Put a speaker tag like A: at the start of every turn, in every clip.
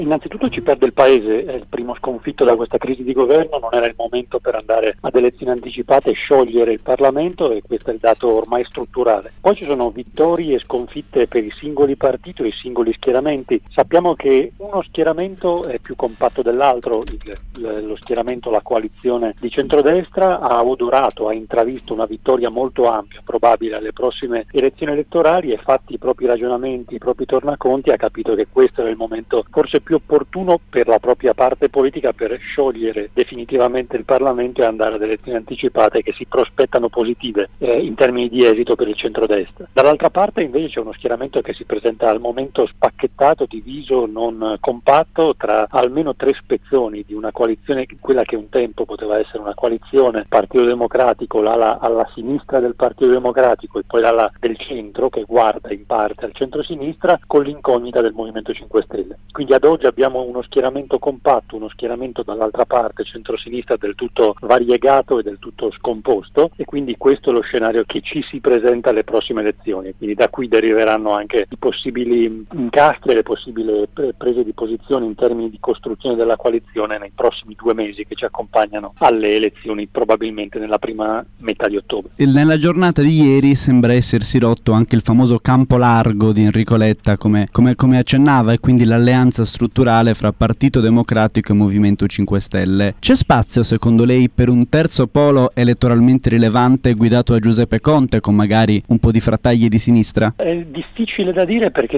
A: Innanzitutto ci perde il Paese, è il primo sconfitto da questa crisi di governo, non era il momento per andare ad elezioni anticipate e sciogliere il Parlamento, e questo è il dato ormai strutturale. Poi ci sono vittorie e sconfitte per i singoli partiti o i singoli schieramenti. Sappiamo che uno schieramento è più compatto dell'altro, lo schieramento, la coalizione di centrodestra ha odorato, ha intravisto una vittoria molto ampia, probabile alle prossime elezioni elettorali, e fatti i propri ragionamenti, i propri tornaconti, ha capito che questo era il momento forse più opportuno per la propria parte politica per sciogliere definitivamente il Parlamento e andare ad elezioni anticipate che si prospettano positive in termini di esito per il centrodestra. Dall'altra parte invece c'è uno schieramento che si presenta al momento spacchettato, diviso, non compatto, tra almeno tre spezzoni di una coalizione, quella che un tempo poteva essere una coalizione Partito Democratico, l'ala alla sinistra del Partito Democratico e poi l'ala del centro che guarda in parte al centro-sinistra, con l'incognita del Movimento 5 Stelle. Quindi ad oggi abbiamo uno schieramento compatto, uno schieramento dall'altra parte centro-sinistra del tutto variegato e del tutto scomposto, e quindi questo è lo scenario che ci si presenta alle prossime elezioni. Quindi da qui deriveranno anche i possibili incastri e le possibili prese di posizione in termini di costruzione della coalizione nei prossimi 2 mesi che ci accompagnano alle elezioni, probabilmente nella prima metà di ottobre.
B: Nella giornata di ieri sembra essersi rotto anche il famoso campo largo di Enrico Letta, come accennava, e quindi l'alleanza strutturale fra Partito Democratico e Movimento 5 Stelle. C'è spazio, secondo lei, per un terzo polo elettoralmente rilevante guidato da Giuseppe Conte, con magari un po' di frattaglie di sinistra?
A: È difficile da dire perché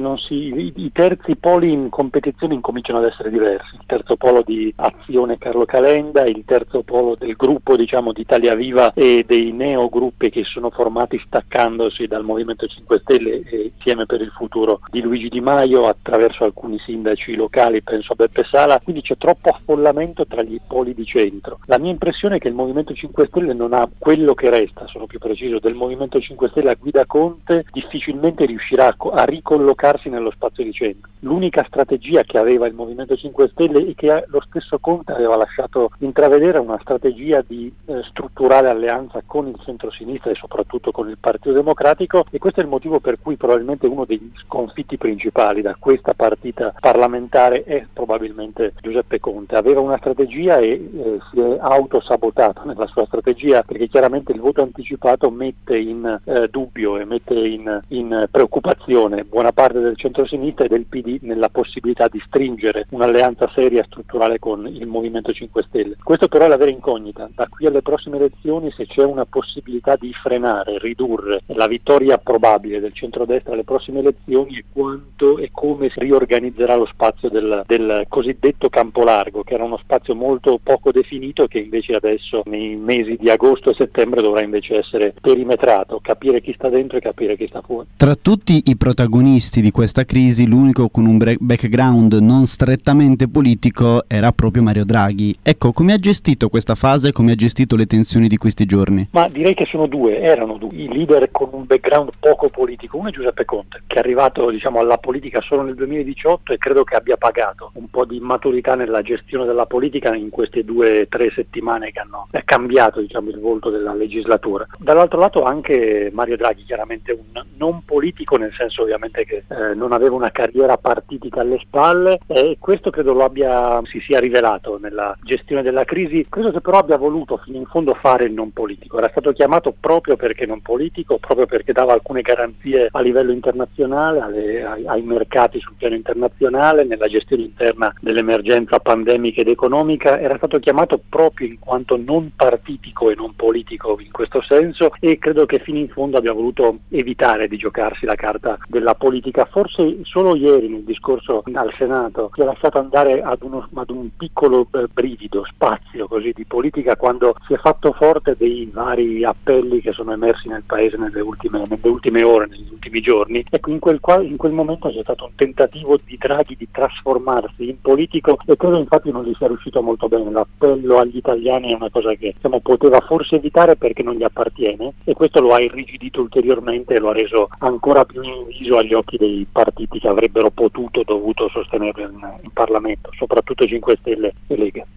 A: i terzi poli in competizione incominciano ad essere diversi. Il terzo polo di Azione Carlo Calenda, il terzo polo del gruppo di Italia Viva e dei neogruppi che sono formati staccandosi dal Movimento 5 Stelle e Insieme per il Futuro di Luigi Di Maio attraverso alcuni sindaci locali, penso a Beppe Sala, quindi c'è troppo affollamento tra gli poli di centro. La mia impressione è che il Movimento 5 Stelle non ha quello che resta, sono più preciso, del Movimento 5 Stelle a guida Conte, difficilmente riuscirà a ricollocarsi nello spazio di centro. L'unica strategia che aveva il Movimento 5 Stelle e che lo stesso Conte aveva lasciato intravedere è una strategia di strutturale alleanza con il centro-sinistra e soprattutto con il Partito Democratico, e questo è il motivo per cui probabilmente uno degli sconfitti principali da questa partita parlamentare è probabilmente Giuseppe Conte. Aveva una strategia e si è autosabotato nella sua strategia, perché chiaramente il voto anticipato mette in dubbio e mette in preoccupazione buona parte del centro-sinistra e del PD nella possibilità di stringere un'alleanza seria strutturale con il Movimento 5 Stelle. Questo però è la vera incognita. Da qui alle prossime elezioni, se c'è una possibilità di frenare, ridurre la vittoria probabile del centrodestra alle prossime elezioni, e quanto e come si riorganizzerà lo spazio del cosiddetto campo largo, che era uno spazio molto poco definito, che invece adesso nei mesi di agosto e settembre dovrà invece essere perimetrato, capire chi sta dentro e capire chi sta fuori.
B: Tra tutti i protagonisti di questa crisi, l'unico con un background non strettamente politico era proprio Mario Draghi. Ecco, come ha gestito questa fase, come ha gestito le tensioni di questi giorni?
A: Ma direi che erano due i leader con un background poco politico. Uno è Giuseppe Conte, che è arrivato alla politica solo nel 2018 e credo che abbia pagato un po' di maturità nella gestione della politica in queste 2-3 settimane che hanno cambiato il volto della legislatura. Dall'altro lato anche Mario Draghi, chiaramente un non politico, nel senso ovviamente che non aveva una carriera partitica alle spalle, e questo credo si sia rivelato nella gestione della crisi. Credo che però abbia voluto fino in fondo fare il non politico. Era stato chiamato proprio perché non politico, proprio perché dava alcune garanzie a livello internazionale, ai mercati sul piano internazionale, nella gestione interna dell'emergenza pandemica ed economica. Era stato chiamato proprio in quanto non partitico e non politico in questo senso, e credo che fino in fondo abbia voluto evitare di giocarsi la carta della politica. Forse solo ieri nel discorso al Senato si è lasciato andare ad un piccolo brivido, spazio così di politica, quando si è fatto forte dei vari appelli che sono emersi nel Paese nelle ultime ore, negli ultimi giorni. Ecco, in quel momento c'è stato un tentativo di Draghi di trasformarsi in politico, e credo infatti non gli sia riuscito molto bene. L'appello agli italiani è una cosa che poteva forse evitare perché non gli appartiene, e questo lo ha irrigidito ulteriormente e lo ha reso ancora più inviso agli occhi dei partiti che avrebbero dovuto sostenerlo in Parlamento, soprattutto 5 Stelle e Lega.